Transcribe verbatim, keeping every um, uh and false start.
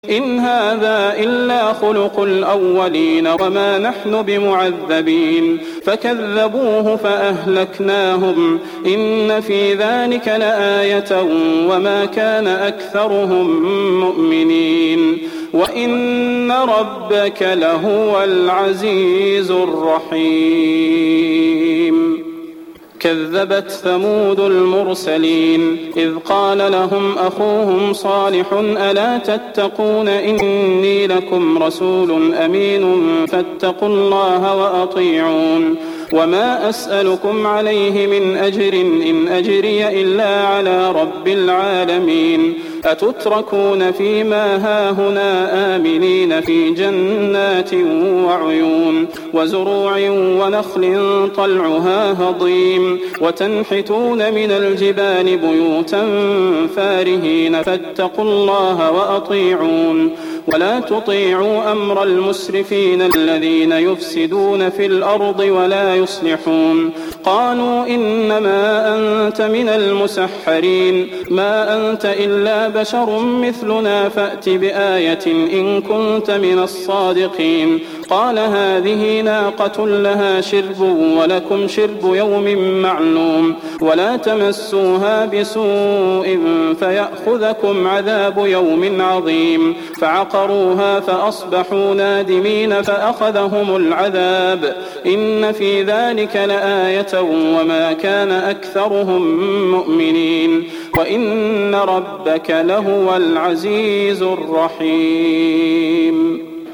إن هذا إلا خلق الأولين وما نحن بمعذبين فكذبوه فأهلكناهم إن في ذلك لآية وما كان أكثرهم مؤمنين وإن ربك لهو العزيز الرحيم. كذبت ثمود المرسلين إذ قال لهم أخوهم صالح ألا تتقون إني لكم رسول أمين فاتقوا الله وأطيعون وما أسألكم عليه من أجر إن أجري إلا على رب العالمين أتتركون فيما هاهنا آمنين في جنات وعيون وزروع ونخل طلعها هضيم وتنحتون من الجبال بيوتا فارهين فاتقوا الله وأطيعون ولا تطيعوا أمر المسرفين الذين يفسدون في الأرض ولا يصلحون. قالوا إنما أنت من المسحرين ما أنت إلا بشر مثلنا فأت بآية إن كنت من الصادقين. قال هذه ناقة لها شرب ولكم شرب يوم معلوم ولا تمسوها بسوء فيأخذكم عذاب يوم عظيم. فعقروها فأصبحوا نادمين فأخذهم العذاب إن في ذلك لآية وما كان أكثرهم مؤمنين وإن ربك لهو العزيز الرحيم.